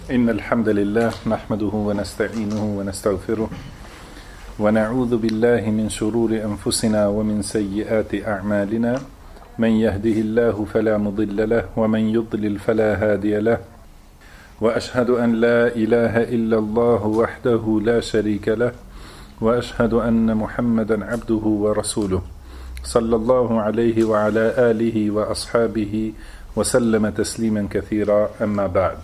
إن الحمد لله نحمده ونستعينه ونستغفره ونعوذ بالله من شرور أنفسنا ومن سيئات أعمالنا من يهده الله فلا مضل له ومن يضلل فلا هادي له وأشهد أن لا إله إلا الله وحده لا شريك له وأشهد أن محمدا عبده ورسوله صلى الله عليه وعلى آله وأصحابه وسلم تسليما كثيرا أما بعد.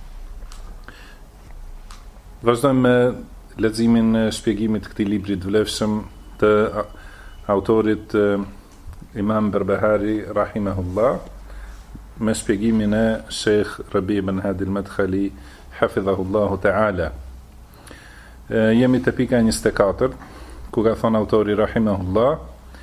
Vazhdojmë me leximin e shpjegimit të këtij libri të vlefshëm të autorit Imam Berbahari rahimahullah me shpjegimin e Sheikh Rabi ibn Hadi al-Madkhali hafidhahullahu ta'ala. Jemi te pika 24 ku ka thënë autori rahimahullah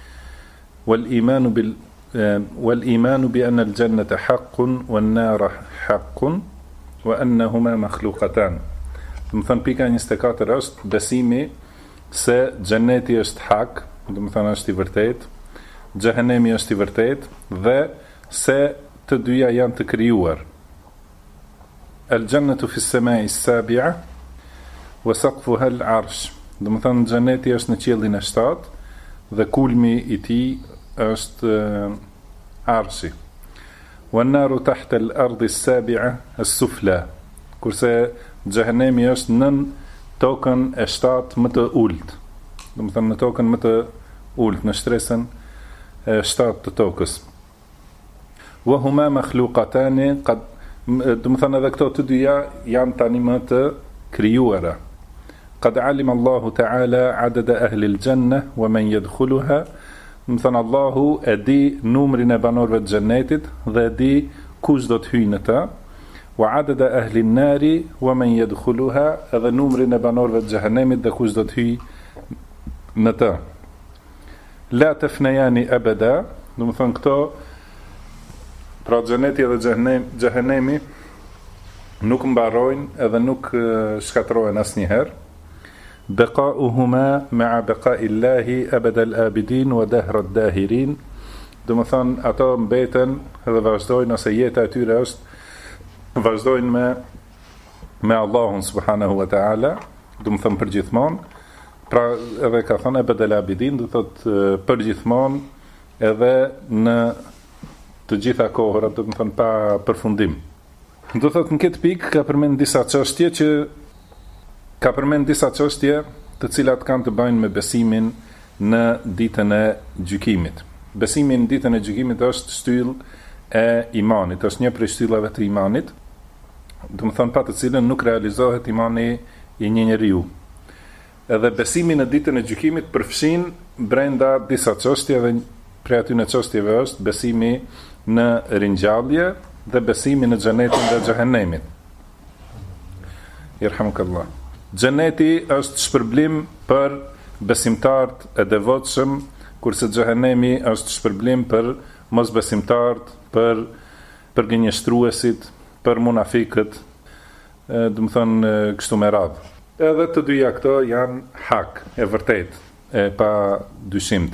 والإيمان بأن الجنة حق والنار حق وأنهما مخلوقتان. Do të thënë pika 24 është besimi se xheneti është hak, do të thënë është i vërtet, xhehenemi është i vërtet dhe se të dyja janë të krijuar. Al-jannatu fi as-sama'i as-sabi'a wa saqfuha al-'arsh. Do të thënë xheneti është në qiellin e 7 dhe kulmi i tij është arshi. Wa an-naru tahta al-ardi as-sabi'a as-sufla. Kurse xhehenemi është nën tokën e 7 më të ulët. Do të thënë në tokën më të ulët, në shtresën e 7 të tokës. Wa huma makhluqatan qad, do të thënë edhe këto të dyja janë tani më të krijuara. Qad alima Allahu ta'ala adada ahli al-janna wa man yadkhuluha. Do të thënë Allahu e di numrin e banorëve të xhenetit dhe e di kush do të hyjë në ta. Wa adada ahli an-nari wa man yadkhuluha, edhe numrin e banorëve të xhehenemit dhe kush do të hyjë në ta. La tafnayani abada, do të thonë këto pra xheneti dhe xhehenemi nuk mbarojnë edhe nuk shkatërrohen asnjëherë. Baqa'uhuma ma'a baqa'illahi abada al-abidin wa dahra ad-dahirin. Do të thonë ato mbeten dhe vazhdojnë, ose jeta e tyre është vazhdojnë me Allahun subhanahu wa ta'ala, do të thënë përgjithmonë. Pra edhe ka thënë ebed el abidin, do thotë përgjithmonë edhe në të gjitha kohërat, do të thënë pa përfundim. Do thotë në këtë pikë ka përmend disa çështje të cilat kanë të bëjnë me besimin në ditën e gjykimit. Besimi në ditën e gjykimit është shtyllë e imanit, është një prej shtyllave të imanit, do të thënë pa të cilën nuk realizohet imani i një njeriu. Edhe besimi në ditën e gjykimit përfshin brenda disa çështje dhe prej atyre çështjeve është besimi në ringjallje dhe besimi në xhenetin dhe xhehenemin. Irhamukallah. Xheneti është shpërblim për besimtarët e devotshëm, kurse xhehenemi është shpërblim për mosbesimtarët, për gënjeshtruesit, për munafikët, do të thënë kështu me radhë. Edhe të dyja këto janë hak, e vërtet, e pa dyshimt.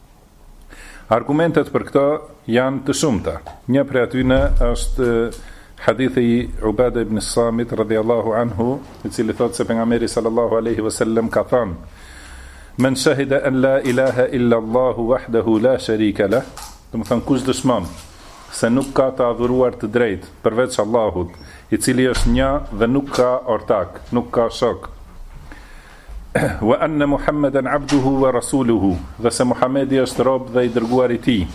Argumentet për këto janë të shumta. Një prej atyre është hadithi i Ubada ibn Samit radhiyallahu anhu, i cili thotë se pejgamberi sallallahu alaihi wasallam ka thënë: "Men shahida an la ilaha illa Allahu wahdahu la sharika lah." Do të thënë kush dëshmon se nuk ka të adhuruar të drejtë përveç Allahut, i cili është një dhe nuk ka ortak, nuk ka shok. Wa anna Muhammadan abduhu wa rasuluhu, dhe se Muhamedi është rob dhe i dërguar i tij.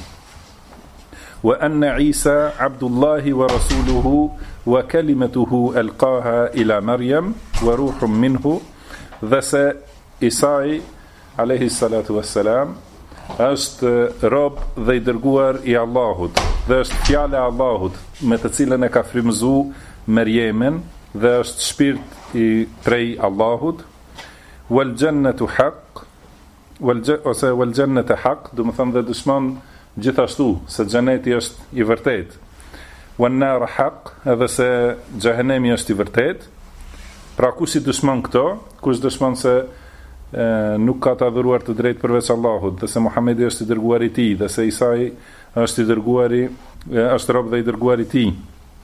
Wa anna Isa abdullahi wa rasuluhu wa kalimatuhu alqaha ila Maryam wa ruhun minhu, dhe se Isai alayhi salatu wassalam është rob dhe i dërguar i Allahut, dhe është fjala e Allahut me të cilën e ka frymëzuar Merjemen, dhe është shpirt i prej Allahut. Wal jannatu haq, wal jannatu haq, do të thonë dhe dëshmon gjithashtu se xheneti është i vërtet. Wan nar haq, edhe se xhehenemi është i vërtet. Pra kush i dëshmon këto, kush dëshmon se nuk ka të adhuruar të drejtë përveç Allahut, dhe se Muhamedi është i dërguar i tij, dhe se Isai është i dërguari, është rob dhe i dërguar i tij.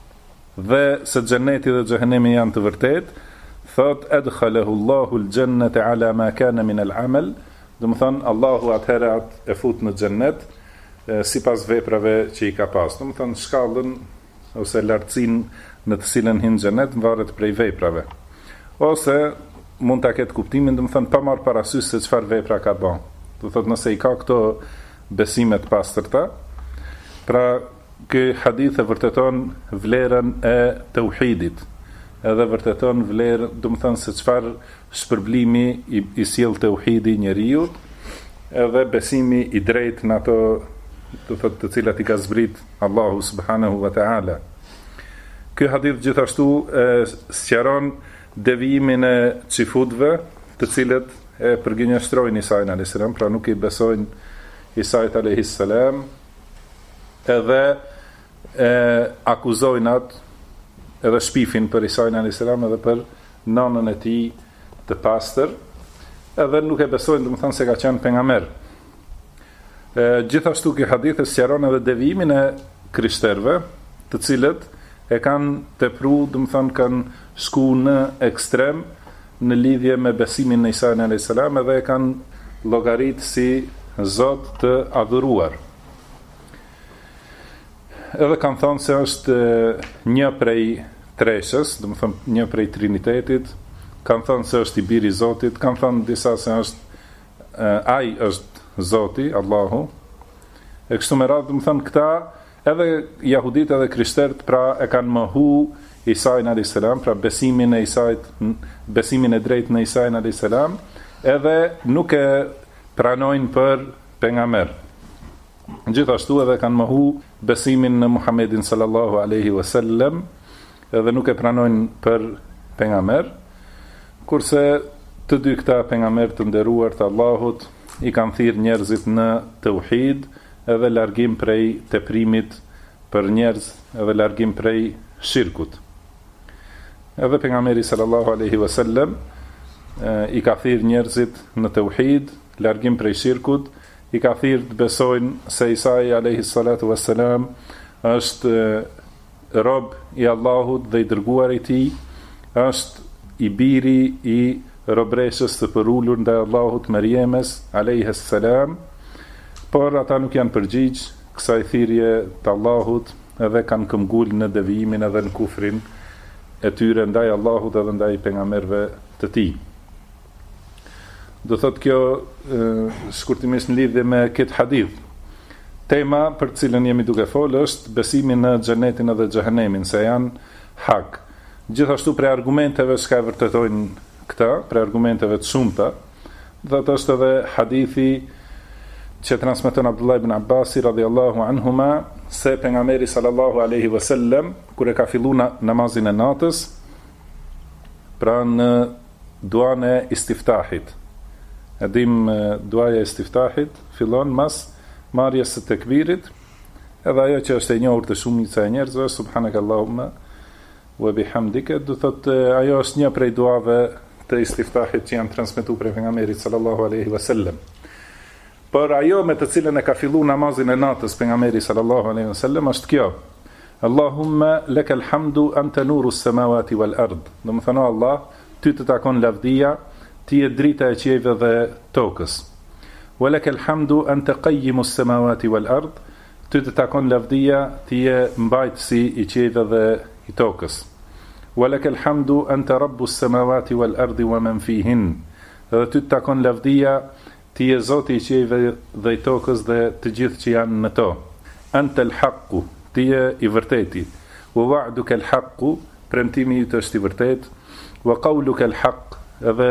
dhe se xheneti dhe xhehenemi janë të vërtet, thot adkhalahu Allahu al-jannata ala ma kana min al-amal, do të thonë Allahu atëherë e fut në xhennet sipas veprave që i ka pas. Do të thonë shkallën ose lartësinë në të cilën hyn xhennet varet prej veprave. Ose mund ta ketë kuptimin, do të thonë pa marr parasysh se çfarë vepra ka bën. Do thotë nëse i ka këto besime të pastërta, pra ky hadith e vërteton vlerën e tauhidit. Edhe vërteton vlerë, do të thonë se çfarë shpërblimi i sjell tauhidi njeriu, edhe besimi i drejtë në ato, do thotë, të cilat i ka zbrit Allahu subhanahu wa taala. Ky hadith gjithashtu sqaron devijimin e xifutëve, të cilët e përgjinjëstrojnë Isajin alayhis salam, pra nuk i besojnë Isait alayhis salam, edhe akuzojnë atë, edhe shpifin për Isajin alayhis salam edhe për nanën e tij të pastër, edhe nuk e besojnë, do të thonë se ka qenë pejgamber. Gjithashtu ky hadith e sqaron edhe devijimin e krishterëve, të cilët e kanë tepruar, do të thonë kanë shku në ekstrem në lidhje me besimin në Isajin alayhis salam, edhe e kanë llogarit si Zot të adhuruar. Edhe kanë thënë se është një prej treshës, do të thonë një prej Trinitetit, kanë thënë se është i biri i Zotit, kanë thënë disa se është ai është Zoti, Allahu. E kështu me radhë, do të thonë këta edhe jahudit edhe krishterët pra e kanë mohu Isajin alayhis salam, pra besimin e drejtë në Isajin alayhis salam, edhe nuk e pranojnë për pejgamber. Gjithashtu edhe kanë mohu besimin në Muhammedin sallallahu alaihi wasallam, edhe nuk e pranojnë për pejgamber, kurse të dy këta pejgamber të nderuar të Allahut i kanë thirrë njerëzit në tauhid, edhe largim prej teprimit për njerëz, edhe largim prej shirkut. Edhe pejgamberi sallallahu alaihi wasallam i ka thirrë njerëzit në tauhid, largim prej shirkut, i ka thirrë të besojnë se Isai alayhi salatu wassalam është rob i Allahut dhe i dërguar i tij, është i biri i robreshës të përullur ndaj Allahut Mariames alayhi salam, por ata nuk janë përgjigj kësaj thirrje të Allahut, edhe kanë këmbgul në devijimin edhe në kufrin e tyre ndaj Allahut edhe ndaj pejgamberëve të tij. Do thotë kjo shkurtimisht në lidhje me këtë hadith. Tema për cilën jemi duke folë është besimi në xhenetin edhe xhehenemin, se janë hak. Gjithashtu prej argumenteve që e vërtetojnë këta, prej argumenteve të shumta, dhe të është edhe hadithi që transmeton Abdullah ibn Abbasi radhiyallahu anhuma, se pejgamberi sallallahu alaihi wasallam kur e ka filluar namazin e natës, pra në duan e istiftahit. Edhim duaja e istiftahit fillon mas marrjes së tekbirit, edhe ajo që është e njohur të shumica e njerëzve, subhanakallahumma wa bihamdika, do thotë ajo është një prej duave të istiftahit që janë transmetuar prej pejgamberit sallallahu alaihi wasallam. Por ajo me të cilën e ka filluar namazin e natës pejgamberi sallallahu alaihi wasallam është kjo: Allahumma lakal hamdu anta nurus samawati wal ard. Do të thonë Allah, ty të takon lavdia, ti je drita e qiejve dhe tokës. Wa lakal hamdu anta qayyimus samawati wal ard. Ty të takon lavdia, ti je mbajtësi i qiejve dhe i tokës. Wa lakal hamdu anta rabbus samawati wal ardi wa man fihin. Dhe ty të takon lavdia, ti je Zoti i qiejve dhe i tokës dhe të gjithë që janë në to. Anta al-haqqu, ti je i vërteti. Wa wa'duka al-haqqu, premtimi yt është i vërtet. Wa qawluka al-haqq, edhe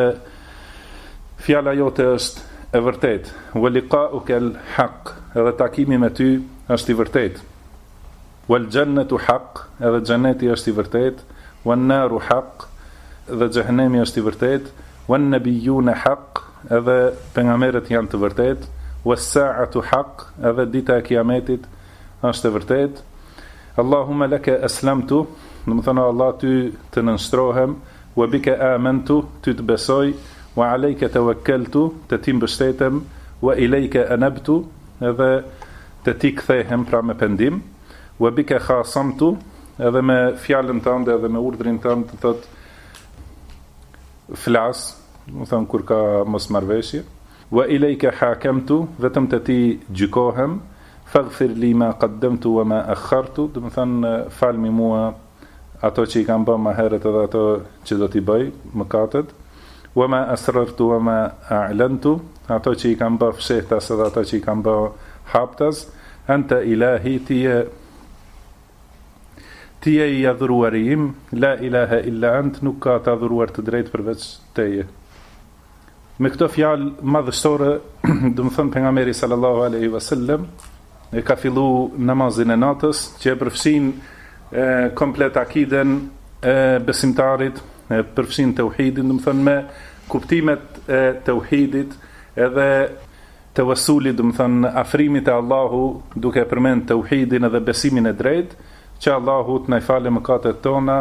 fjala jote është e vërtet. Wa liqa'uka al-haqq, edhe takimi me ty është i vërtet. Wal jannatu haqq, edhe xheneti është i vërtet. Wan naru haqq, edhe xhehenemi është i vërtet. Wan nabiyyuna haqq, edhe pejgamberët janë të vërtet. Was sa'atu haqq, edhe dita e kiametit është e vërtet. Allahumma laka aslamtu, do të thonë Allah, ty të nënshtrohem. Wa bika amantu, ty të besoj. Wa alayka tawakkaltu, të ti mbështetem. Wa ilayka anabtu, edhe të ti kthehem pra me pendim. Wa bika khasamtu, edhe me fjalën tënde edhe me urdhrin tënd, thot flas, do thon kur ka mosmarrveshje. Wa ilayka hakamtu, vetëm te ti gjykohem, faghfir li ma qaddamtu wa ma akhartu, do thon falmi mua ato që i kam bërë më herët edhe ato që do t'i bëj, mëkatet. Wa ma asrartu wa ma a'lantu, ato që i kam bërë fshehtas edhe ato që i kam bërë haptas. Anta ilahi, ti je i adhuruari im, la ilaha illa ant, nuk ka të adhuruar të drejtë përveç teje. Me këto fjalë madhështore, do të thënë pejgamberi sallallahu alaihi wasallam e ka fillu namazin e natës, që e përfshin komplet akiden e besimtarit, e përfshin tauhidin, do të thënë me kuptimet e tauhidit edhe tawassulit, do të thënë afrimit e Allahu, duke përmend tauhidin edhe besimin e drejtë, që Allahu të na i falë mëkatet tona.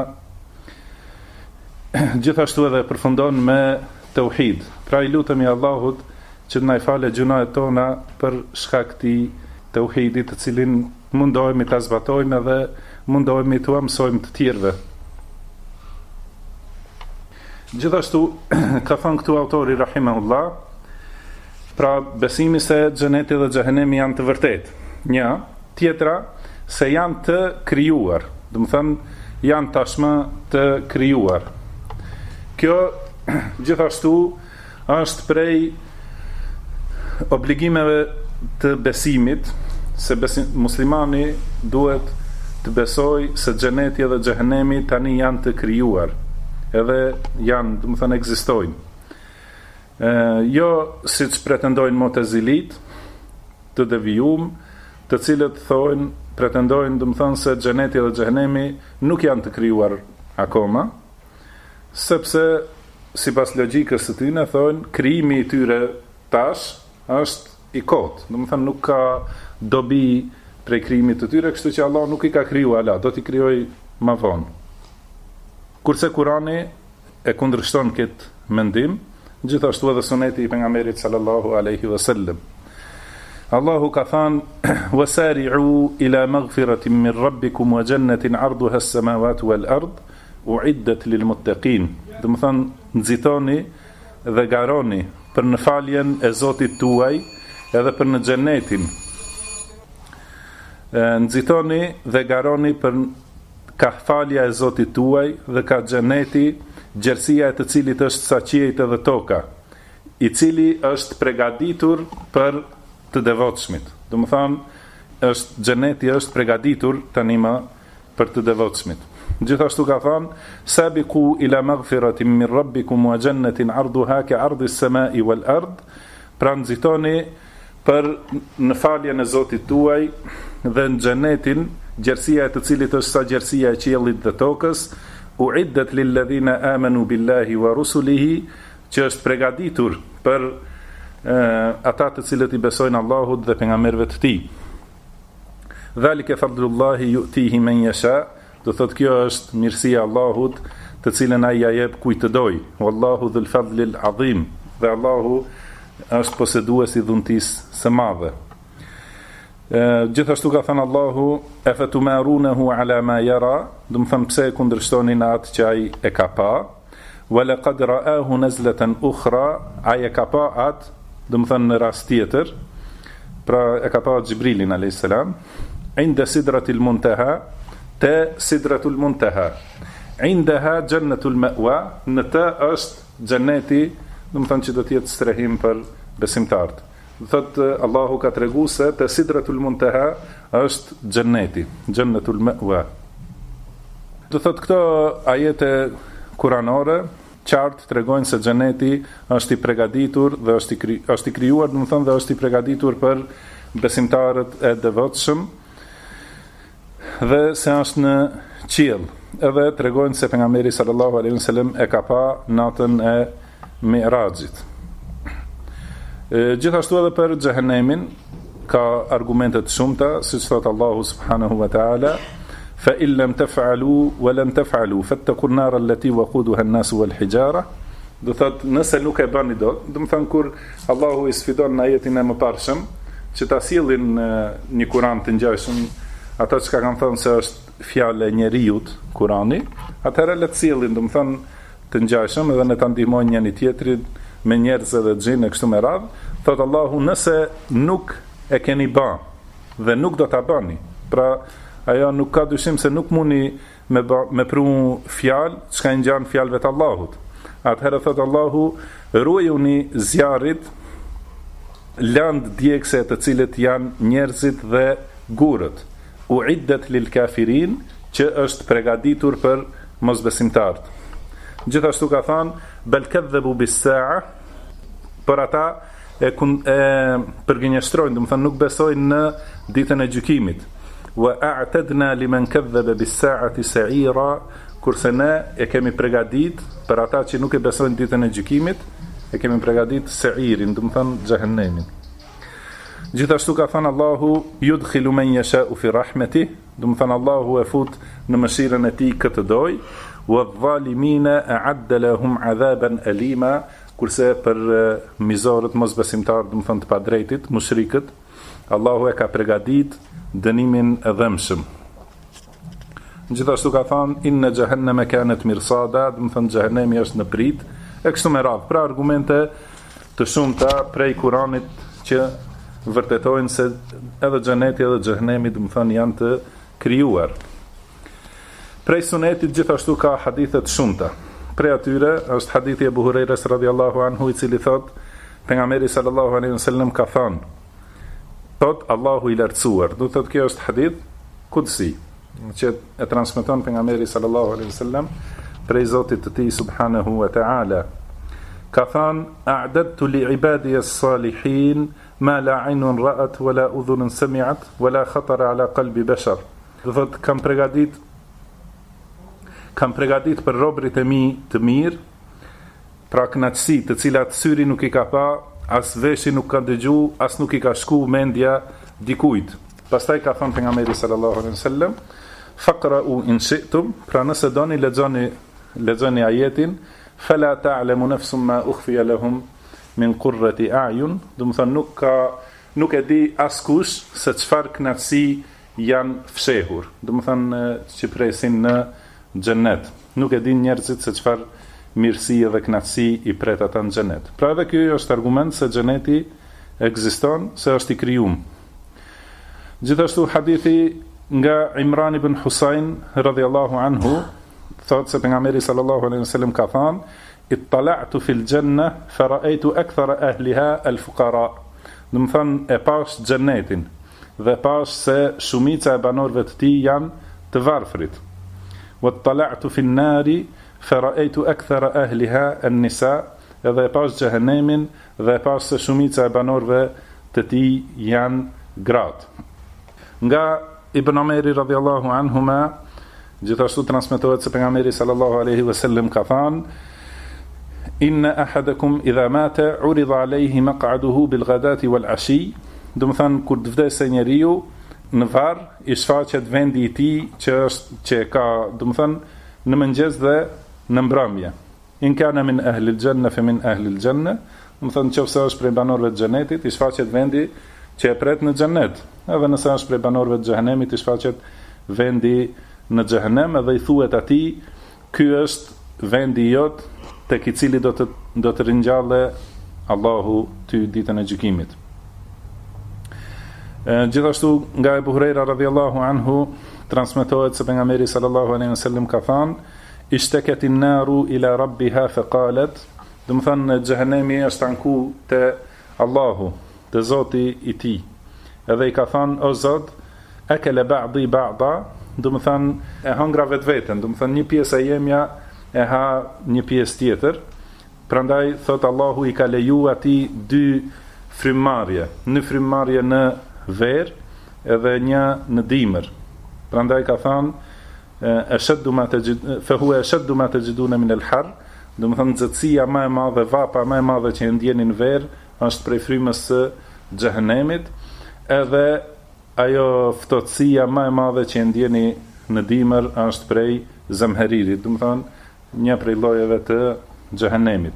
Gjithashtu edhe përfundon me tauhid. Pra i lutemi Allahut që të na i falë gjunahet tona për shkak të tauhidit, të cilin mundohemi ta zbatojmë edhe mundohemi të mësojmë të tjerëve. Gjithashtu ka thënë këtu autori rahimahullah, pra besimi se xheneti dhe xhehenemi janë të vërtetë. Një, tjetra se janë të krijuar, do të thënë janë tashmë të krijuar. Kjo gjithashtu është prej obligimeve të besimit, se muslimani duhet të besoj se xheneti dhe xhehenemi tani janë të krijuar, edhe janë, do të thënë ekzistojnë. Jo siç pretendojnë Mu'tazilit, të devijum, të cilët pretendojnë, do të thënë se xheneti dhe xhehenemi nuk janë të krijuar akoma, sepse sipas logjikës së tyre thonë krijimi i tyre tash është i kotë, do të thënë nuk ka dobi prej krijimit të tyre, kështu që Allah nuk i ka krijuar ala, do t'i krijojë më vonë. Kurse Kurani e kundërshton këtë mendim, gjithashtu edhe suneti i pejgamberit sallallahu alaihi wasallam. Allahu ka thënë: "Wasari'u ila maghfiratin min rabbikum wa jannatin 'arduha as-samawati wal ard, u'iddat lil muttaqin." Do të thënë nxitoni dhe garoni për në faljen e Zotit tuaj edhe për në xhenetin. Nxitoni dhe garoni për ka falja e Zotit tuaj dhe ka xheneti, gjerësia e të cilit është sa qiejt edhe toka, i cili është përgatitur për të devotshmit. Do të thënë xheneti është përgatitur tani më për të devotshmit. Gjithashtu ka thënë: "Sabiqu ila maghfiratin min rabbikum wa jannatin 'arduha ka'ardi as-sama'i wal ard." Pra nxitoni për në faljen e Zotit tuaj dhe në xhenetin, gjerësia e të cilit është sa gjerësia e qiellit dhe tokës, u'iddat lil ladhina amanu billahi wa rusulihi, që është përgatitur për ata të cilët i besojnë Allahut dhe pejgamberëve të tij. Dhalika fadlullahi yu'tihi man yasha, do thotë kjo është mirësia e Allahut, të cilën ai ja jep kujt të doj. Wallahu dhul fadlil azim, dhe Allahu është posedues i dhuntisë së madhe. Gjithashtu ka thënë Allahu: "Afatumarunahu ala ma yara", do të thënë pse e kundërshtonin atë që ai e ka pa. Wa laqad ra'ahu nazlatan ukhra, ai e ka pa atë, do të thënë në rast tjetër, pra e ka pa Xhibrilin alayhis salam, inda sidratil muntaha, te sidratul muntaha, indaha jannatul ma'wa, në të është xheneti, do të thënë që do të jetë strehim për besimtarët. Thotë Allahu ka tregu se te sidratul muntaha është xheneti, jannatul ma'wa. Do thotë këto ajete kuranore qartë tregojnë se xheneti është i përgatitur dhe është i krijuar, do të thonë, dhe është i përgatitur për besimtarët e devotshëm, dhe se është në qiell. Edhe tregojnë se pejgamberi sallallahu alaihi wasallam e ka pa natën e Mi'rajit. Gjithashtu edhe për xhehenemin ka argumente të shumta, siç thot Allahu subhanahu wa ta'ala: "Fa in lam taf'alu wa lan taf'alu fattaqun nar allati waquduha an-nas wal hijara." Do thot nëse nuk e bëni dot, do të thënë kur Allahu i sfidon në ajetin e mëparshëm që ta sillin një Kur'an të ngjashëm ata që kanë thënë se është fjalë e njeriut, Kurani, atëherë le të sjellin, do të thonë, të ngjashëm edhe ne ta ndihmojnë njëri tjetrin me njerëz edhe xhin e kështu me radhë. Thot Allahu, nëse nuk e keni bë dhe nuk do ta bëni, pra ajo nuk ka dyshim se nuk mundi me pru fjalë çka i ngjan fjalëve të Allahut. Atëherë thot Allahu, ruajuni zjarrit land djegse të cilët janë njerëzit dhe gurët, uiddat lil kafirin, që është përgatitur për mosbesimtarët. Gjithashtu ka thënë bel kadhabu bis sa'a, por ata e përgënjeshtrojnë, do të thonë nuk besojnë në ditën e gjykimit. Wa a'tadna liman kadhaba bis sa'ati sa'ira, kurse ne e kemi përgatit për ata që nuk e besojnë ditën e gjykimit, e kemi përgatit sa'irin, do të thonë xhehenemin. Gjithashtu ka thënë Allahu, yudkhilu man yasha'u fi rahmetih, do të thonë Allahu e fut në mëshirën e tij këtë doj, wa dhalimina a'adda lahum 'adhaban alima, kurse për mizorët mosbesimtarë, do të thonë të padrejtit, mushrikët, Allahu e ka përgatit dënimin e dhëmshëm. Gjithashtu ka thënë inna jahannama kanat mirsada, do të thonë xhehenemi është në prit, e kështu me radhë. Pra argumente të shumta prej Kuranit që vërtetojnë se edhe xheneti edhe xhehenemi, do të thonë, janë të krijuar. Prej sunetit gjithashtu ka hadithe të shumta. Prej atyre është hadithi e Abu Hurajras radhiyallahu anhu, i cili thot pejgamberi sallallahu alaihi wasallam ka thënë, thot Allahu i lartësuar, do thotë kjo është hadith kudsi, që e transmeton pejgamberi sallallahu alaihi wasallam prej Zotit të tij subhanahu wa ta'ala. Ka thënë, a'dadtu li ibadi as-salihin ma la 'aynun ra'at wa la udhunun sami'at wa la khatara ala qalbi bashar. Do thotë kam përgatit për robrit e mi të mirë, pra kënaqësi të cilat syri nuk i ka pa, as veshi nuk ka dëgju, as nuk i ka shku mendja dikujt. Pastaj ka thënë pejgamberi sallallahu alaihi wasallam, faqra'u in shi'tum, pra nëse doni lexoni ajetin, fala ta'lamu nafsun ma ukhfiya lahum min qurrati a'yun, do të thonë nuk e di askush se çfarë kënaqësi janë fshehur, do të thonë që presin në xhennet. Nuk e din njerëzit se çfarë mirësi dhe kënaqësi i pret ata në xhenet. Pra edhe ky është argument se xheneti ekziston, se është i krijuar. Gjithashtu hadithi nga Imran ibn Husayn radhiyallahu anhu thot se pejgamberi sallallahu alaihi wasallam ka thënë, ittala'tu fil janna fara'aytu akthara ahliha al-fuqara. Do të thonë e pash xhenetin dhe pash se shumica e banorëve të tij janë të varfrit. Wattala'tu fin nari fara'aytu akthara ahliha an-nisa, edhe e pash xhehenemin dhe e pash se shumica e banorëve të tij janë gratë. Nga Ibn Omeri radhiyallahu anhuma gjithashtu transmetohet se pejgamberi sallallahu alaihi wasallam ka thënë, inna ahadakum idha mata urida alayhi maq'aduhu bil ghadati wal ashi, do të thonë kur të vdesë njeriu në varr i shfaqet vendi i tij që ka, do të thonë, në mëngjes dhe në mbrëmje. In kana min ahli al-janna fa min ahli al-janna, do të thonë nëse është prej banorëve të xhenetit, i shfaqet vendi që e pret në xhenet. Edhe nëse është prej banorëve të xhehenemit, i shfaqet vendi në xhehenem, edhe i thuhet atij, ky është vendi jot tek i cili do të ringjallë Allahu ty ditën e gjykimit. Gjithashtu nga Abu Huraira radhiyallahu anhu transmetohet se pejgamberi sallallahu alaihi wasallam ka thënë, ishtakat an-naru ila rabbiha fa qalet, do të thonë xhehenemi është anku te Allahu, te Zoti i tij. Edhe i ka thënë, o Zot, akala ba'di ba'da, do të thonë e hangra vetveten, do të thonë një pjesë e jemja e ha një pjesë tjetër. Prandaj thot Allahu i ka leju atij dy frymmarrje, një frymmarrje në verë edhe një në dimër. Prandaj ka thënë fa huwa ashaddu ma tajiduna min al-har, do të thonë nxehtësia më e madhe, vapa më e madhe që e ndjeni në verë është prej frymës së xhehenemit, edhe ajo ftohtësia më e madhe që e ndjeni në dimër është prej zemheririt, do të thonë një prej llojeve të xhehenemit.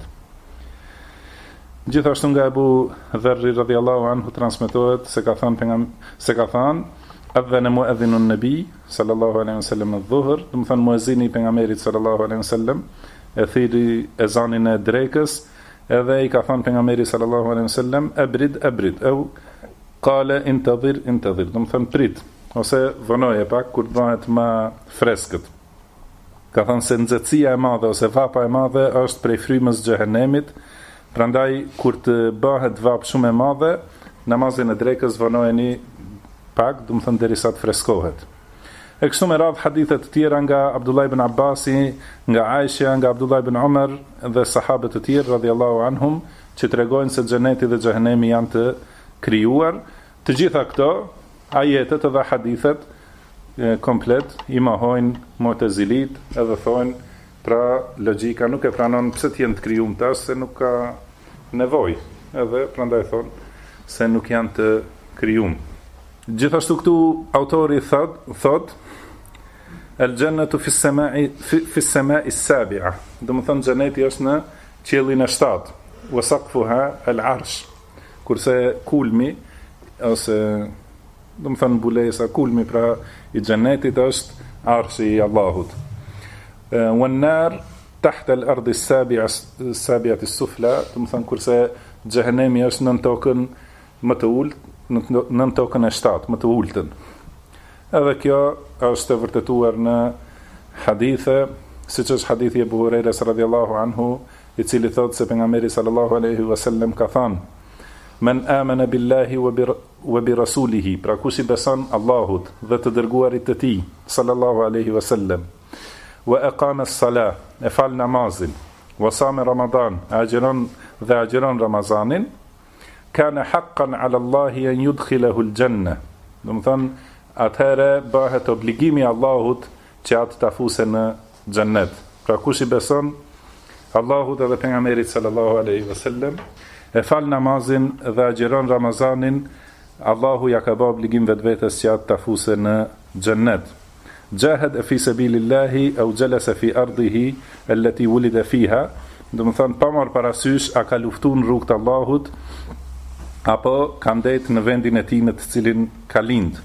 Gjithashtu nga Abu Dharr radhiyallahu anhu transmetohet se ka thënë adhana muadhinu nabi sallallahu alaihi wasallam adh-dhuhr, do të thonë muezini i pejgamberit sallallahu alaihi wasallam e thiri ezanin e drekës, edhe i ka thënë pejgamberi sallallahu alaihi wasallam abrid au qala intadhir, do të thonë prit ose vonoje pak kur bëhet më freskët. Ka thënë se nxehtësia e madhe ose vapa e madhe është prej frymës xhehenemit, prandaj kur të bëhet vapë shumë e madhe, namazin e drekës vonojeni pak, do të thonë derisa të freskohet. E kështu me radhë hadithe të tjera nga Abdullah ibn Abbasi, nga Aisha, nga Abdullah ibn Umar dhe sahabët të tjerë radhiyallahu anhum, që tregojnë se xheneti dhe xhehenemi janë të krijuar. Të gjitha këto ajetet dhe hadithet komplet i mohojnë Mu'tazilit, edhe thonë pra logjika nuk e pranon pse të jenë të krijuar tash se nuk ka nevojë, edhe prandaj thonë se nuk janë të krijuar. Gjithashtu këtu autori thot el jannatu fi as-sama'i as-sabi'a, do të thonë xheneti është në qiellin e 7, wa saqfuha al-arsh, kurse kulmi ose do të thonë mbulesa, kulmi pra i xhenetit është arshi i Allahut. Wa an-nar tahta al-ard as-sabi'ati as-sufla, do të thonë kurse xhehenemi është nën tokën më të ulët, në tokën e 7, më të ultën. Edhe kjo është e vërtetuar në hadithe, siç është hadithi e Abu Hurajras radhiyallahu anhu, i cili thotë se pejgamberi sallallahu alaihi wasallam ka thënë: "Men amana billahi wa bi rasulihi", pra kush i beson Allahut dhe të dërguarit të tij sallallahu alaihi wasallam, "wa aqama as-salah", e fal namazin, "wa sama ramadan", agjeron Ramazanin, kana haqqan ala Allahi an yudkhilahu al-janna. Do të thonë atëherë bëhet obligimi i Allahut që atë ta fusë në xhennet. Pra kush i beson Allahut edhe pejgamberit sallallahu alaihi wasallam, e fal namazin dhe agjeron Ramazanin, Allahu ja ka bë obligim vetvetes që atë ta fusë në xhennet. Jahad fi sabilillahi aw jalasa fi ardihi allati wulida fiha, do të thonë pa marr parasysh a ka luftuar në rrugt të Allahut apo ka ndetë në vendin e tij në të cilin ka lind.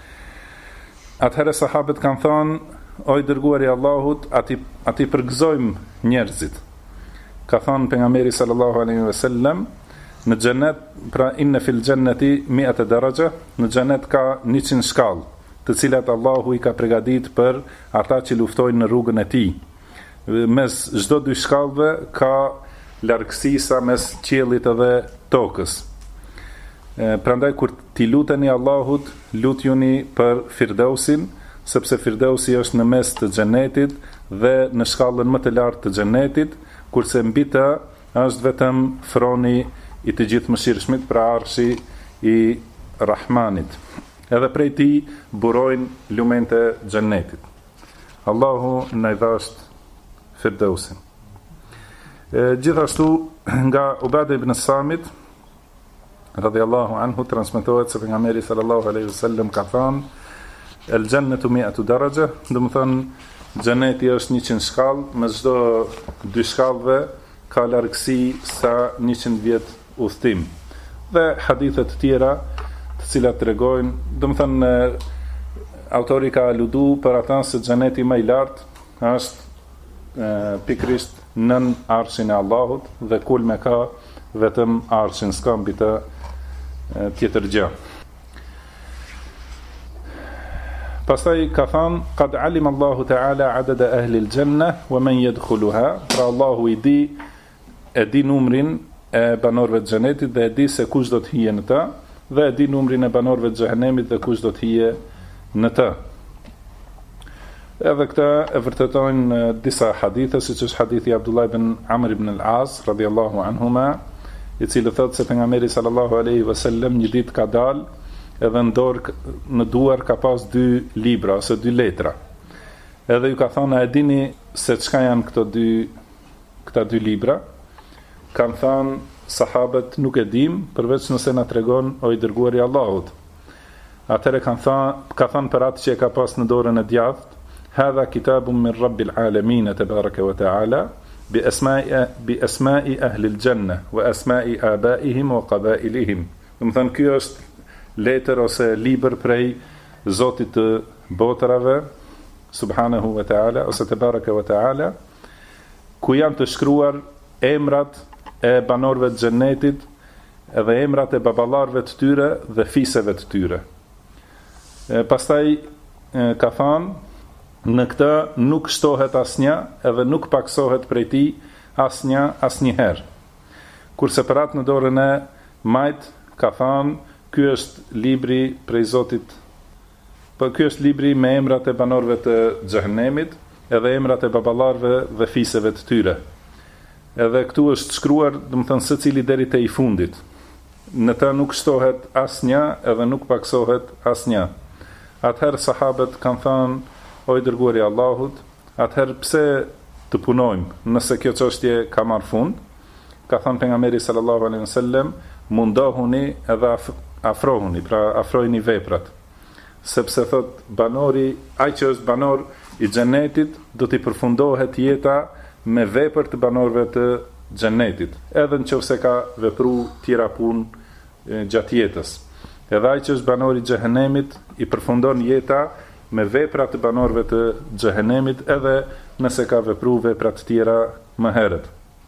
Atëherë sahabët kanë thënë: "O i dërguari i Allahut, ati përgëzojmë njerëzit." Ka thënë pejgamberi sallallahu alaihi wasallam: "Në xhenet, pra inna fil jannati 100 daraja", në xhenet ka 100 shkallë, të cilat Allahu i ka përgatitur për ata që luftojnë në rrugën e tij. Mes çdo dy shkallëve ka largësi sa mes qiellit edhe tokës. Prandaj kur ti luteni Allahut, lutjuni për Firdausin, sepse Firdausi është në mes të xhenetit dhe në shkallën më të lartë të xhenetit, kurse mbi të është vetëm froni i të gjithëmëshirshmit, pra arshi i Rahmanit. Edhe prej tij burojnë lumente e xhenetit. Allahu na i dhasht Firdausin. Gjithashtu nga Ubada ibn Samit radhiyallahu anhu transmetohet se pejgamberi sallallahu alaihi wasallam ka thënë: "El jannatu 100 daraja", do të thonë xheneti është 100 shkallë, me çdo dy shkallëve ka largësi sa 100 vjet udhtim. Dhe hadithe të tjera të cilat tregojnë, do të thonë autori ka aludu për ata se xheneti më i lartë është pikrisht nën arshin e Allahut dhe kulme ka vetëm arshin, s'ka mbi të tjetër gjë. Pastaj ka thënë: "Qad alima Allahu ta'ala adada ahli al-janna wa man yadkhuluha", pra Allahu e di numrin e banorëve të xhenetit dhe e di se kush do të hije në të, dhe e di numrin e banorëve të xhehenemit dhe kush do të hije në të. Edhe këta e vërtetojnë disa hadithe, siç është hadithi i Abdullah ibn Amr ibn al-As radhiyallahu anhuma, i cili thotë se pejgamberi sallallahu alaihi wasallam një ditë ka dalë edhe në duar ka pas 2 libra ose 2 letra. Edhe ju ka thonë: "A e dini se çka janë këta 2 libra?" Kanë thënë sahabët: "Nuk e dim, përveç nëse na tregon o i dërguari i Allahut." Atëherë ka thënë për atë që e ka pas në dorën e djathtë: "Hadha kitabun min Rabbil alamin tabaraka wa ta'ala bi asma'i ahli al-janna wa asma'i abaihim wa qabailihim." Do të thonë ky është letër ose libër prej Zotit të botrave, subhanahu wa ta'ala, ose te baraka wa ta'ala, ku janë të shkruar emrat e banorëve të xhennetit, edhe emrat e baballarëve të tyre dhe fiseve të tyre. Pastaj ka thënë, në këtë nuk shtohet asnjë, edhe nuk paksohet prej tij asnjë asnjëherë. Kurse për atë në dorën e majt ka thënë, ky është libri prej Zotit. Po ky është libri me emrat e banorëve të xhehenemit, edhe emrat e baballarëve dhe fiseve të tyre. Edhe këtu është shkruar, domethënë secili deri te i fundit. Në të nuk shtohet asnjë, edhe nuk paksohet asnjë. Atëherë sahabët kanë thënë, o i dërguari i Allahut, atëherë pse të punojmë nëse kjo çështje ka marrë fund? Ka thënë pejgamberi sallallahu alaihi wasallam, mundohuni edhe afrohuni, pra afrojini veprat. Sepse thot banori, ai që është banor i xhenetit, do t'i përfundohet jeta me vepër të banorëve të xhenetit, edhe nëse ka vepruar tjera punë gjatë jetës. Edhe ai që është banor i xhehenemit i përfundon jeta me vepra të banorëve të xhehenemit, edhe nëse ka vepruar vepra të tjera më herët.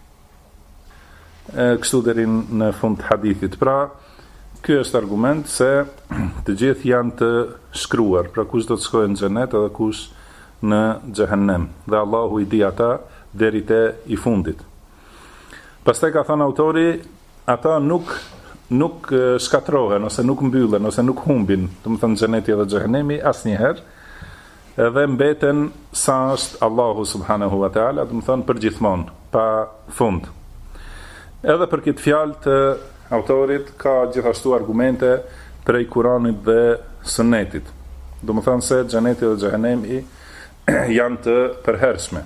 Kështu deri në fund të hadithit. Pra, ky është argument se të gjithë janë të shkruar, pra kush do të shkojë në xhenet edhe kush në xhehenem, dhe Allahu i di ata deri te i fundit. Pastaj ka thënë autori, ata nuk shkatrohen, ose nuk mbyllen, ose nuk humbin, domethënë xheneti dhe xhehenemi asnjëherë, edhe mbeten sa është Allahu subhanahu wa taala, domethënë përgjithmonë, pa fund. Edhe për këtë fjalë të autorit ka gjithashtu argumente prej Kuranit dhe Sunetit. Domethënë se xheneti dhe xhehenemi janë të përhershme.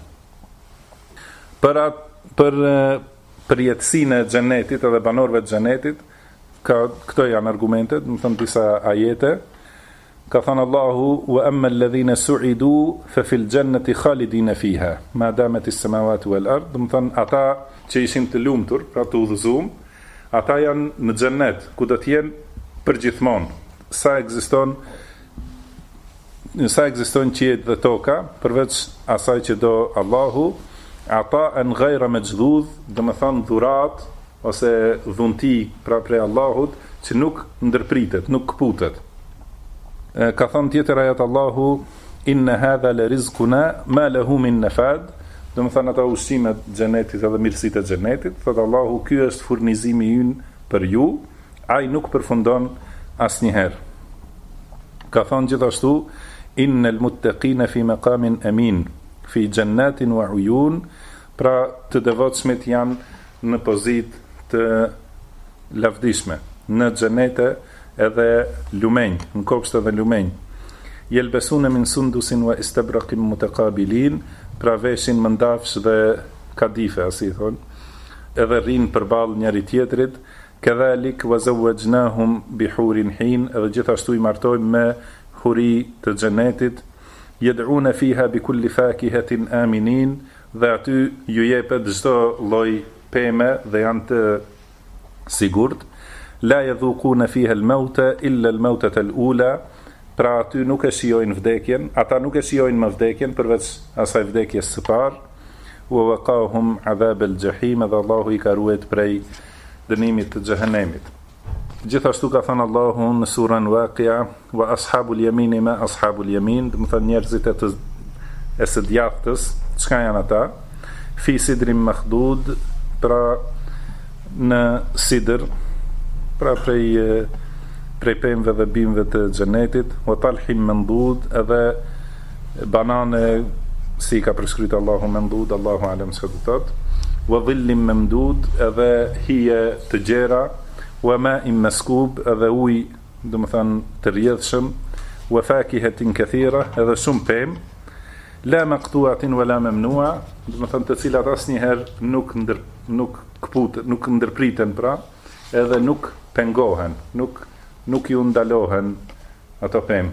Për përjetësinë e xhenetit edhe banorëve të xhenetit, këto janë argumente, domethënë disa ajete. Ka thënë Allahu, wa amma alladhina su'idu fa fil jannati khalidina fiha ma damat as-samawati wal ard, domethënë ata që ishin të lumtur, pra të udhëzuar, ata janë në xhennet, ku do të jenë përgjithmonë, sa ekziston qiejt dhe toka, përveç asaj që do Allahu, ata an ghayra majdhud, domethënë dhurat ose dhunti pra prej Allahut që nuk ndërpritet, nuk kputet. Ka thënë tjetër ajet Allahu, inna hadha la rizquna ma lahu min nafad, domethënë ata ushqimet xhenetit edhe mirësitë e xhenetit, thotë Allahu, ky është furnizimi ynë për ju, ai nuk përfundon asnjëherë. Ka thënë gjithashtu, innal muttaqina fi maqamin amin, fi jannatin wa uyun, pra të devotshmit janë në pozitë të lavdishme, në xhenete edhe lumenj, në kopshte dhe lumenj. Yelbasuna min sundusin wa istabraqin mutaqabilin, pra veshin mëndafsh dhe kadife, asi thon, edhe rrinë përballë njëri tjetrit, kadhalik wa zawwajnahum bi hurin hin, edhe gjithashtu i martojmë me huri të xhenetit, yad'una fiha bi kulli fakihatin aminin, dhe aty ju jepet çdo lloj peme dhe janë të sigurt. La yadhuquna fiha al-mauta illa al-mautata al-ula, pra aty nuk e shijojnë vdekjen, ata nuk e shijojnë më vdekjen përveç asaj vdekjes së parë. Wa waqahum adhab al-jahim, dhe Allahu i ka ruajt prej dënimit të xhehenemit. Gjithashtu ka thënë Allahu në surën Waqia, wa ashabul yamini ma ashabul yamin, do të thënë njerëzit e së djathtës, çka janë ata? Fi sidrin makhdud, pra në sidr, pra prej pemëve dhe bimëve të xhenetit, wa talhin mandud, edhe banane si ka përshkruajtur Allahu mandud, Allahu alem çka do të thotë, wa dhillim mamdud, edhe hije të gjera, wa ma'in maskub, edhe ujë, domethënë të rrjedhshëm, wa fakihatin kathira, edhe shumë pemë, la maqtu'atin wala mamnu'a, domethënë të cilat asnjëherë nuk ndërpriten, pra, edhe nuk pengohen, nuk ju ndalohen ato pemë.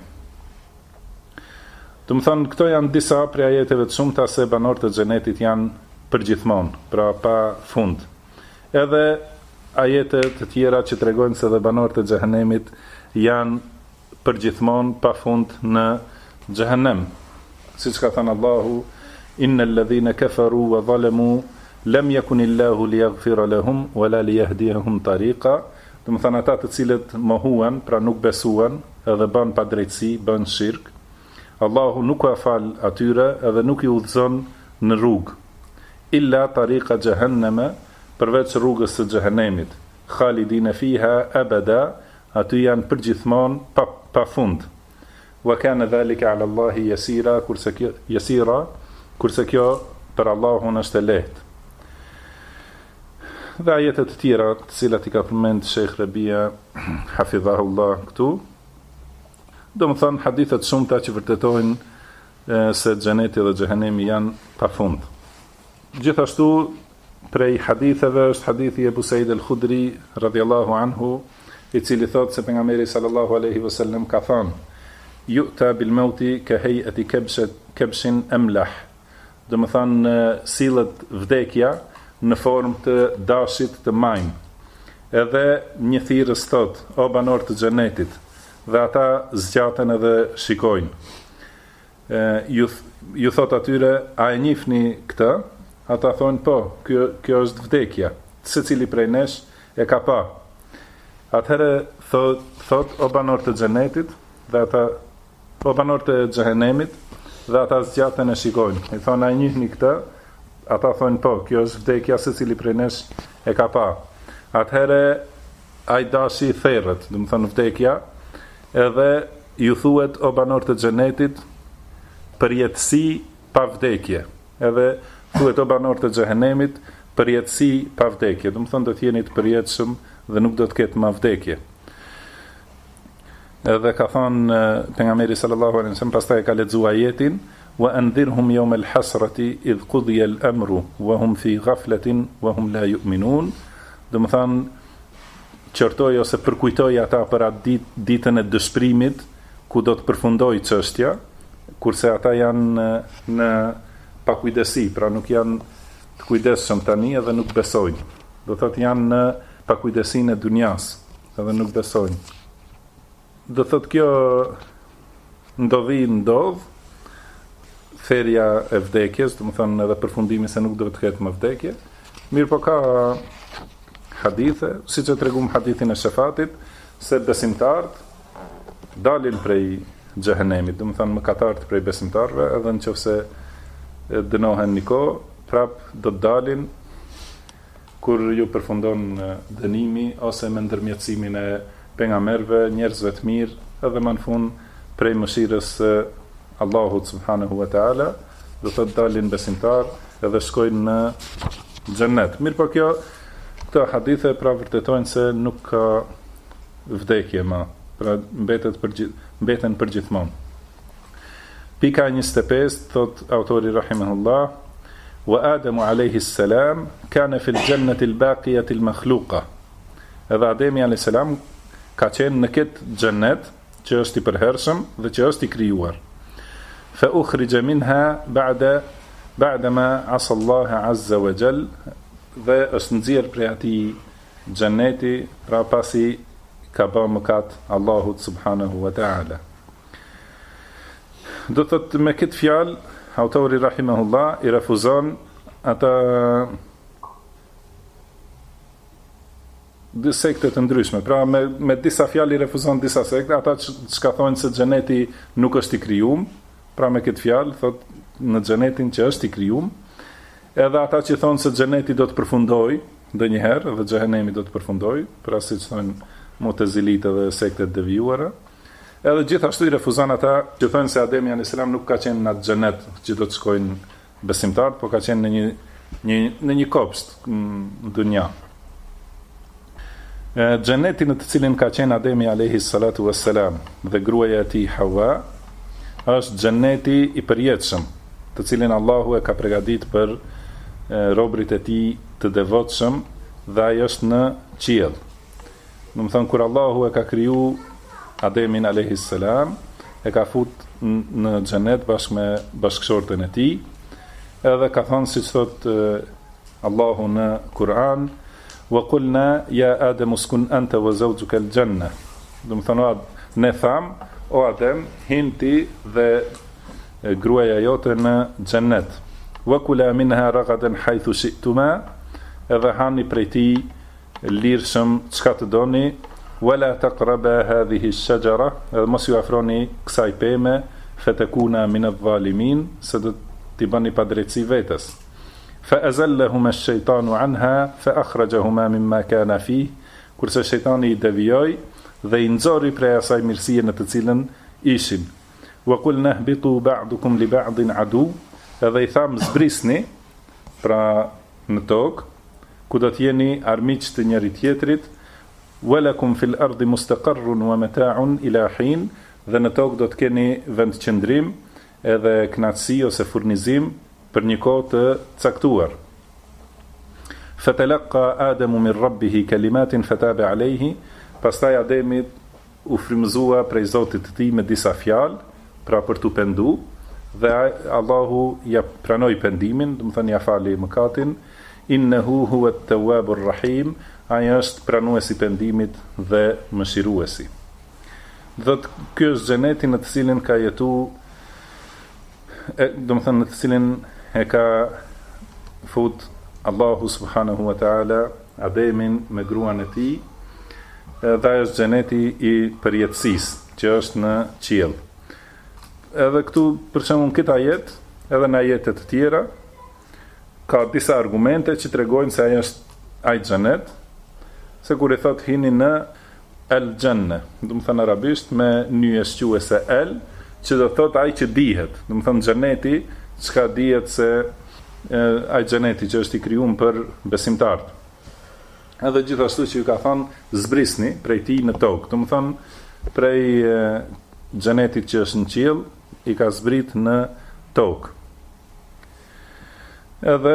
Do të thonë, këto janë disa prej ajeteve të shumta se banorët e xhenetit janë përgjithmonë, pra pa fund. Edhe ajete të tjera që tregojnë se dhe banorët e xhehenemit janë përgjithmonë pafund në xhehenem. Siç ka thënë Allahu, innal ladhina kafaru wa zalamu lam yakun illahu liyaghfira lahum wala liyahdiyahum tariqa. Do të thënë ata të cilët mohuan, pra nuk besuan, edhe bën padrejtësi, bën shirk, Allahu nuk ka fal atyre edhe nuk i udhëzon në rrugë. Illa tariqa jahannama, përveç rrugës së xhehenemit. Khalidina fiha abada, aty janë përgjithmonë pa fund. Wa kana dhalika ala Allahi yasira, kurse kjo për Allahun është e lehtë. Dhe ajetet të tjera të cilat i ka përmend Sheikh Rabia hafidhahullah këtu, do më thënë hadithet shumëta që vërtetojnë se xheneti dhe xhehenemi janë pa fund. Gjithashtu prej haditheve është hadithi e Ebu Said al-Khudri radhiyallahu anhu, i cili thot se pejgamberi sallallahu alaihi wasallam ka thënë: "Yu'ta bil mauti ka hay'ati kabshin amlah." Do të thonë sillet vdekja në formë të dashit të majm. Edhe një thirrës thot: "O banor të xhenetit", dhe ata zgjaten edhe shikojnë. Ju thot atyre: "A e njihni këtë?" Ata thonë: "Po, kjo është vdekja. Secili prej nesh e ka pa." Atëherë thot: "O banor të xhenetit", dhe ata o banor të xhehenemit, dhe ata zgjaten e shikojnë. I thonë: "A e njihni këtë?" Ata thonë: "Po, kjo është vdekja, secili prej nesh e ka pa." Atëherë ai dashi therrët, do të thonë vdekja, edhe ju thuhet: "O banor të xhenetit, përjetësi pa vdekje." Edhe thuhet: "O banor të xhehenemit, përjetësi pa vdekje." Do të thonë do të jeni të përjetshëm dhe nuk do të ketë më vdekje. Edhe ka thënë pejgamberi sallallahu alaihi wasallam, pastaj ka lexuar ajetin: "Wa anzirhum yawm al-hasrati idh qudiya al-amru wa hum fi ghaflatin wa hum la yu'minun." Do të thonë qortoj ose përkujtoj ata për atë ditën e dëshpërimit ku do të përfundojë çështja, kurse ata janë në pakujdesi, pra nuk janë të kujdesshëm tani edhe nuk besojnë. Do thotë janë në pakujdesinë e dunjas, edhe nuk besojnë. Do thotë kjo ndodh, therja e vdekjes, do të thonë edhe përfundimi se nuk do të ketë më vdekje. Mirë po ka hadithe, siç e tregum hadithin e shefatit, se besimtarët dalin prej xhehenemit, do të thonë mëkatarët prej besimtarëve, edhe nëse dënohen një kohë, prap do të dalin kur ju përfundon dënimi ose me ndërmjetësimin e pejgamberëve, njerëzve të mirë, edhe më në fund prej mëshirës Allahut subhanahu wa taala, do të dalin besimtar edhe shkojnë në xhennet. Mirë po këto hadithe pra vërtetojnë se nuk ka vdekje më, pra mbeten përgjithmonë. Pika 25, thot autori rahimahullah: "Wa Adamu alayhi salam kana fi al-jannati al-baqiyati al-makhluqa." Edhe Ademi alayhis salam ka qenë në këtë xhennet që është i përhershëm dhe që është i krijuar. Fa ukhrija minha ba'da ma asa Allah azza wa jall, dhe është nxjerr prej atij xhenneti pra pasi ka bërë mëkat Allahut subhanahu wa taala. Do të thotë me këtë fjalë autori rahimahullah i refuzon ata disa sekte të ndryshme. Pra me disa fjalë i refuzon disa sekte, ata që ka thonë se xheneti nuk është i krijuar, pra me këtë fjalë thotë në xhenetin që është i krijuar, edhe ata që thonë se xheneti do të përfundojë ndonjëherë dhe xhehenemi do të përfundojë, pra siç thonë Mu'tazilitë dhe sektet devijuara. Edhe gjithashtu i refuzon ata që thonë se Ademi alayhis salam nuk ka qenë në atë xhenet që do të shkojnë besimtarët, por ka qenë në një kopsht në dunja. Xheneti në të cilin ka qenë Ademi alayhi salatu wassalam dhe gruaja e tij Hawa është xheneti i përjetshëm, të cilin Allahu e ka përgatitur për robërit e tij të devotshëm dhe ai është në qiell. Do të thonë kur Allahu e ka kriju Ademin alayhis salam, e ka fut në xhenet bashkë me bashkëshorten e tij, edhe ka thënë siç thot Allahu në Kur'an: "Wa qulna ya Adam uskun anta wa zawjuka al-janna." Do të thonë ne tham, o Adem, hin ti dhe gruaja jote në xhennet. Wa kula minha ragadan haythu shi'tuma, edhe hani prej tij lirshëm çka të doni, wala taqraba hadhihi ash-shajara, edhe mos ju afroni kësaj peme, fatakuna min adh-dhalimin, se do t'i bëni padrejtësi vetes. Fa azallahuma ash-shaytanu anha fa akhrajahuma mimma kana fihi, kurse shejtani i devijoi dhe i nxori prej asaj mirësie në të cilën ishin. Wa qulna ihbitu ba'dukum li ba'din adu, edhe i tham zbrisni, pra në tokë, ku do t'jeni armiq të njëri tjetrit, walakum fil ardi mustaqarrun wa mata'un ila hin, dhe në tokë do t'keni vend qëndrim edhe knatësi ose furnizim për një kohë të caktuar. Fatalaqa Adamu min rabbihi kalimatin fataba alayhi, pastaj Ademi u frymëzua prej Zotit të tij me disa fjalë, pra për t'u pendu, dhe Allahu ja pranoi pendimin, do të thënë ja fali mëkatin. Innehu huwa at-tawwabur rahim, ai është pranuesi pendimit dhe mëshiruesi. Dhët ky është xheneti në të cilin ka jetu, do të thënë në të cilin e ka fut Allahu subhanahu wa taala Ademin me gruan e tij, dhe është xheneti i përjetësisë, që është në qiell. Edhe këtu për shembull këtë ajet, edhe në ajete të tjera, ka disa argumente që tregojnë se ai është ai xhenet, se kur i thot hini në el xhenne, do të thënë arabisht me nyje shquese el, që do thot ai që dihet, do të thënë xheneti, çka dihet se ai xheneti që është i krijuar për besimtarët. Edhe gjithashtu që ju ka thënë zbrisni prej tij në tokë, do të thënë prej xhenetit që është në qiell i ka zbrit në tokë. Edhe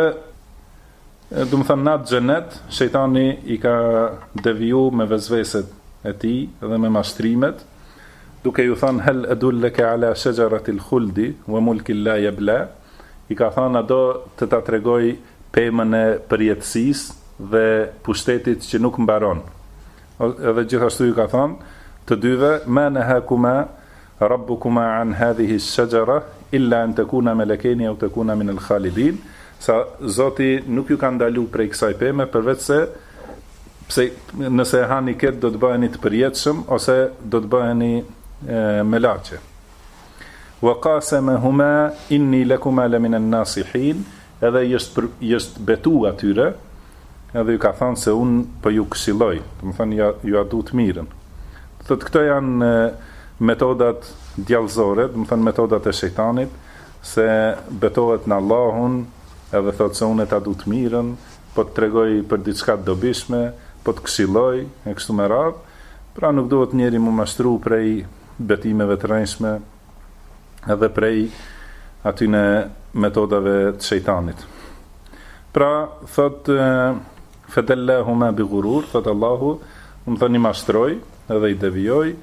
do të thënë në xhenet shejtani i ka deviju me vezveset e tij dhe me mashtrimet, duke ju thënë hel adullaka ala shajaratil khuldi wa mulkin la yabla, i ka thënë a do të ta tregoj pemën e përjetësisë dhe pushtetit që nuk mbaron. Edhe gjithashtu ju ka thënë të dyve ma nahakuma rabbukuma an hadhihi ash-shajara illa an takuna malakaini aw takuna min al-khalidin, sa Zoti nuk ju ka ndalu prej kësaj peme përveç se pse nëse hani këtë do të bëheni të përjetshëm ose do të bëheni melaqe. Wa qasamahuma inni lakuma la min an-nasihin, edhe është betu atyre, edhe ju ka thënë se unë po ju këshilloj, do të thënë ju a du të mirën. Thotë këto janë metodat djallëzore, do të thënë metodat e shejtanit, se betohet në Allahun, edhe thotë se unë ta du të mirën, po të tregoj për diçka të dobishme, po të këshilloj, e kështu me radhë, pra nuk duhet njeri mu mashtru prej betimeve të rënshme, edhe prej atyne metodave të shejtanit. Pra, thotë fadallahuma bi ghurur, thotë Allahu, më thoni mashtroj, edhe i devijoj.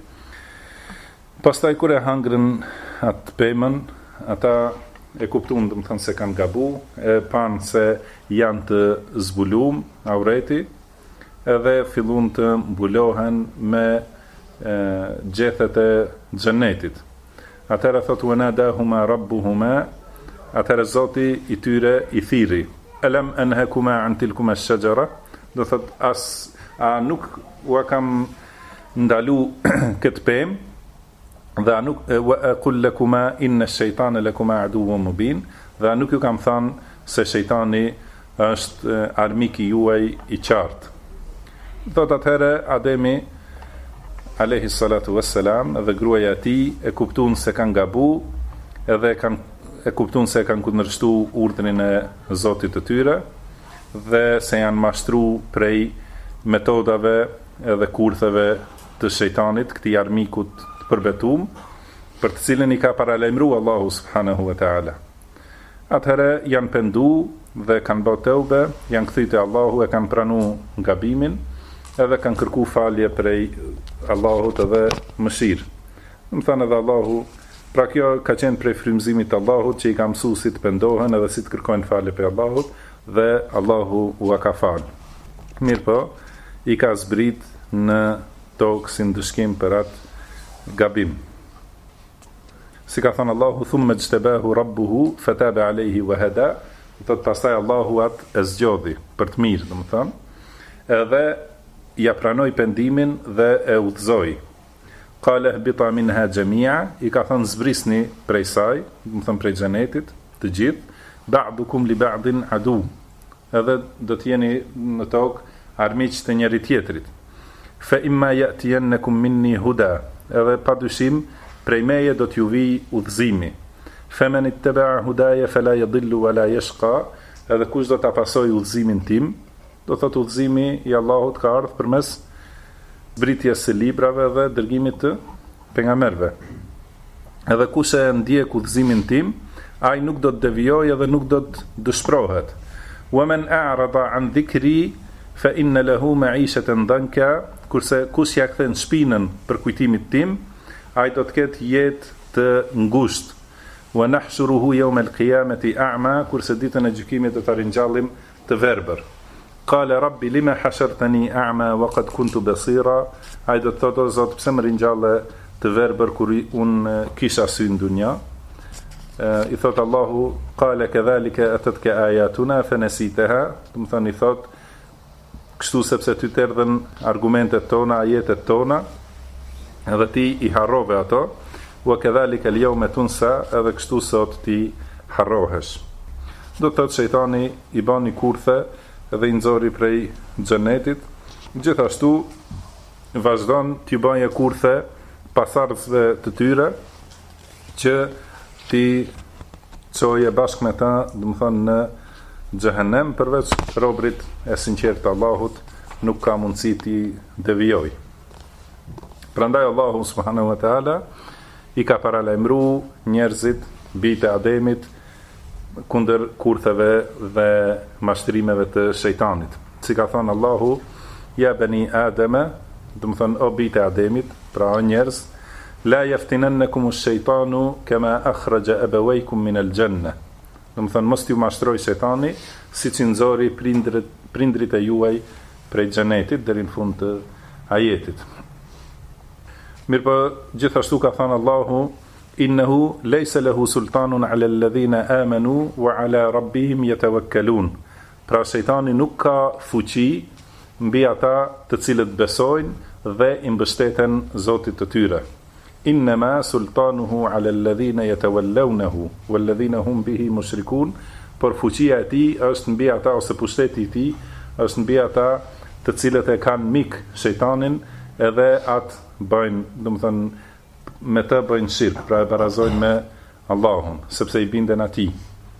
Pastaj kur e hangrën atë pemën, ata e kuptuan, do të thënë se kanë gabu, e panë se janë të zbulum aureti, edhe fillun të mbulohen me gjethet e xhenetit. Atëherë thotë wanadahuma rabbuhuma, atëherë Zoti i tyre i thiri, alam anhakuma an tilkuma ash-shajara, do thotë a nuk u kam ndalu këtë pemë, dhe nuk wa aqul lakuma inna ash-shaytana lakuma aduwwun mubin, dhe nuk ju kam thënë se shejtani është armiki juaj i qartë. Thot atëherë Ademi alayhi salatu wassalam dhe gruaja e tij e kuptuan se kanë gabu, edhe e kuptuan se kanë kundërshtuar urdhrin e Zotit të tyre dhe se janë mashtruar prej metodave edhe kurtheve të shejtanit, këtij armikut të përbetuar, për të cilën i ka paralajmëruar Allahu subhanahu wa taala. Atëherë janë pendu dhe kanë bërë teube, janë kthyer te Allahu, e kanë pranuar gabimin, edhe kanë kërku falje prej Allahut edhe mëshirë. Më thënë edhe Allahu, pra kjo ka qenë prej frymëzimit të Allahut që i ka mësuar si të pendohen edhe si të kërkojnë falje prej Allahut, dhe Allahu u ka falë. Mirë po, i ka zbrit në tokë si ndëshkim për atë gabim. Si ka thënë Allahu, thumma ijtabahu rabbuhu fataba alayhi wa hada, do të pastaj Allahu atë e zgjodhi për të mirë, domethënë, edhe ja pranoi pendimin dhe e udhzoi. Qala ihbita minha jami'a, i ka thënë zbrisni prej saj, domethënë prej xhenetit, të gjithë, ba'dukum li ba'din adu. Edhe do të jeni në tokë armiq të njëri tjetrit. Fa imma ya'tiyannakum minni huda, edhe padyshim prej meje do t'ju vijë udhëzimi. Faman ittaba'a hudaya fala yadhillu wala yashqa, edhe kush do ta pasojë udhëzimin tim, do thotë udhëzimi i Allahut ka ardhur përmes britjes së librave dhe dërgimit të pejgamberëve. Edhe kush e ndjek udhëzimin tim, ai nuk do të devijojë dhe nuk do të dëshpërohet. Wa man a'rada an dhikri fa inna lahu ma'ishatan dhanka, kurse kush ja kthen shpinën për kujtimin tim, ai do të ketë jetë të ngushtë. Wa nahshuruhu yawm al-qiyamati a'ma, kurse ditën e gjykimit do ta ringjallim të verbër. Qala rabbi lima hashartani a'ma wa qad kuntu basira, ai do të thotë o Zot, pse më ringjalle të verbër kur un kisha sy në dunja. I thot Allahu, qala kadhalika atatka ayatuna fanasitaha, do të thonë i thot kështu sepse ty të erdhën argumentet tona, ajetet tona, edhe ti i harrove ato, wa kadhalika al-yawma tunsa, edhe kështu sot ti harrohesh. Do të thotë shejtani i bani kurthe edhe i nxori prej xhenetit, gjithashtu vazhdon t'i bëjë kurthe pasardhësve të tyre që ti çoje bashkë me ta, do të thonë në xhehenem, përveç robrit e sinqert të Allahut nuk ka mundësi ti devijoj. Prandaj Allahu subhanahu wa taala i ka paralajmëruar njerëzit, bijtë e Ademit, kundër kurtheve dhe mashtrimeve të shejtanit. Si ka thënë Allahu, ja bani Ademe, do të thonë o bijtë e Ademit, pra o njerëz, la yaftinannakum ash-shaytanu kama akhraja abawaykum min al-janna. Do të thonë mos t'ju mashtroj shejtani siç i nxori prindrit e juaj prej xhenetit deri në fund të ajetit. Mirpo gjithashtu ka thënë Allahu, innahu laysa lahu sultanun 'ala alladhina amanu wa 'ala rabbihim yatawakkalun. Pra shejtani nuk ka fuqi mbi ata të cilët besojnë dhe i mbështeten Zotit të tyre. Innama sultanuhu 'ala alladhina yatawallawnahu walladhina hum bihi mushrikun, por fuqia e tij është mbi ata, ose pushteti i tij është mbi ata të cilët e kanë mik shejtanin edhe atë bëjnë, do të thonë me të bëjnë shirk, pra e barazojnë me Allahun, sepse i binden atij.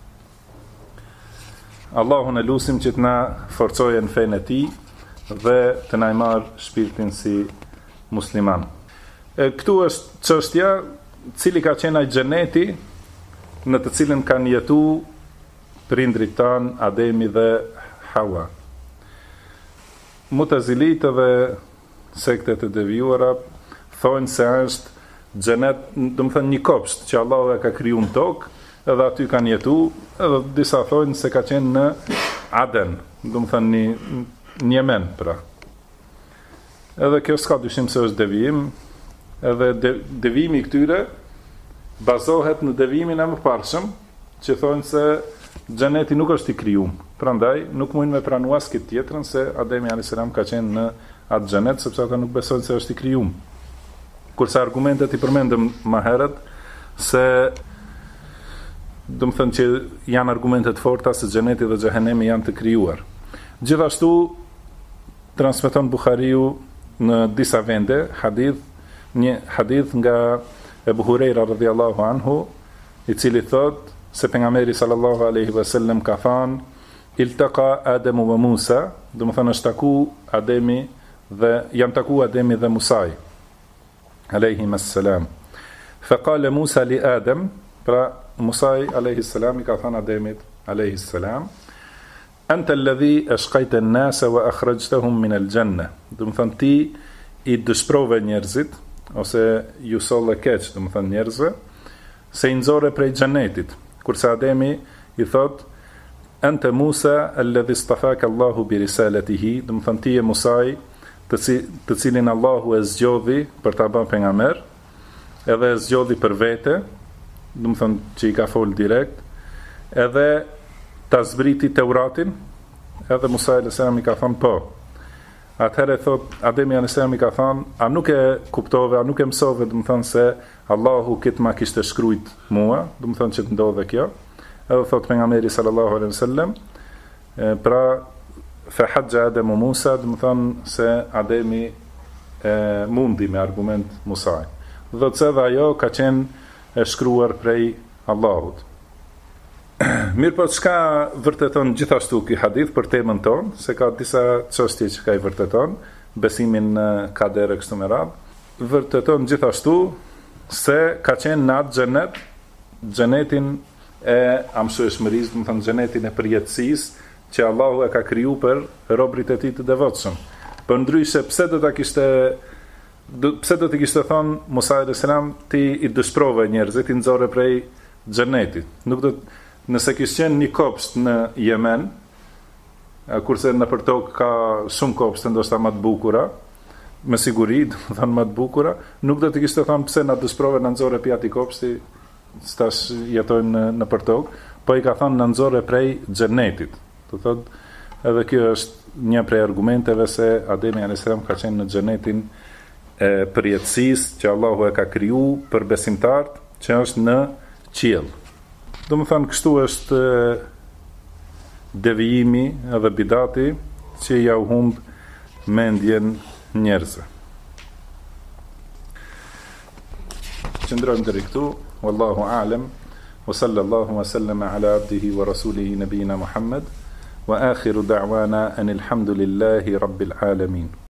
Allahun e lutim që të na forcojë në fenë e tij dhe të na marr shpirtin si musliman. Këtu është çështja, cili ka qenë ai xheneti në të cilën kanë jetuar prindrit tan Ademi dhe Hawa. Mutazilit dhe sektet e devijuara thonë se është xhenet, do të thënë një kopsht që Allahu e ka krijuar në tokë, edhe aty kanë jetuar, edhe disa thonë se ka qenë në Aden, do të thënë në Yemen, pra. Edhe kjo s'ka dyshim se është devijim, edhe devijimi këtyre bazohet në devijimin e mëparshëm, që thonë se xheneti nuk është i krijuar. Prandaj nuk mundin me pranua as këtë tjetrën se Ademi a.s. ka qenë në atë xhenet, sepse ata nuk besojnë se është i krijuar. Kurse argumentet i përmendëm më herët se do të thënë që janë argumentet forta se xheneti dhe xhehenemi janë të krijuar. Gjithashtu transmeton Buhariu në disa vende një hadith nga Ebu Hurejra radhiyallahu anhu, i cili thot se pejgamberi sallallahu alaihi wasallam ka thënë iltaqa Adamu wa Musa, do të thënë është taku Ademi dhe janë taku Ademi dhe Musaj alayhim assalam. Fa qala Musa li Adam, pra Musaj alayhi salam i ka thënë Ademit alayhi salam, anta alladhi ashqaita an-nasa wa akhrajtahum min al-janna. Do të thënë ti i dëshprove njerëzit ose ju solle keq, do të thënë njerëzve, se i nxore prej xhenetit. Kurse Ademi i thot anta Musa alladhi istafaka Allahu bi risalatihi, do të thënë ti e Musaj, të cilin Allahu e zgjodhi për ta bërë pejgamber, edhe zgjodhi për vete, do të thonë që i ka fol direkt, edhe ta zbriti Teuratin, edhe Musa a.s. i ka thënë po. Atëherë thot Ademi a.s. i ka thënë, a nuk e kuptove, a nuk e mësove, do të thonë se Allahu këtë ma kishte shkrujt mua, do të thonë që të ndodhe kjo. Edhe thot pejgamberi sallallahu alaihi wasallam, pra fa hajja Ademu Musa, do të thonë se Ademi mundi me argument Musaj. Dhe të dhe ajo ka qenë e shkruar prej Allahut. Mirë po çka vërteton gjithashtu ky hadith për temën tonë, se ka disa çështje që ka i vërteton, besimin në kader e kështu me radhë, vërteton gjithashtu se ka qenë në atë xhenet, xhenetin e amshueshmërisë, do të thonë xhenetin e përjetësisë që Allahu e ka kriju për robërit e tij të devotshëm. Përndryshe pse do të kishte thonë Musa alayhis salam ti i dëshprove njerëzit, i nxorre prej xhenetit. Nuk do Nëse kishte qenë një kopsht në Yemen, kurse në për tokë ka shumë kopshte ndoshta më të bukura, me siguri, do të thonë më të bukura, nuk do të kishte thënë pse na dëshprove na nxorre pi atij kopshti, stash jetojmë në për tokë, po i ka thënë na nxorre prej xhenetit. Do thotë edhe kjo është një prej argumenteve se Ademi a.s. ka qenë në xhenetin e përjetësisë që Allahu e ka kriju për besimtarët që është në qiell. Do më thënë, kështu është devijimi edhe bidati që ja u humb mendjen njerëzve. Qëndrojmë deri këtu, wallahu a'lam, wa sallallahu wa sallama ala abdihi wa rasulihi nabiyina Muhammad, wa akhiru da'wana anil hamdulillahi rabbil alamin.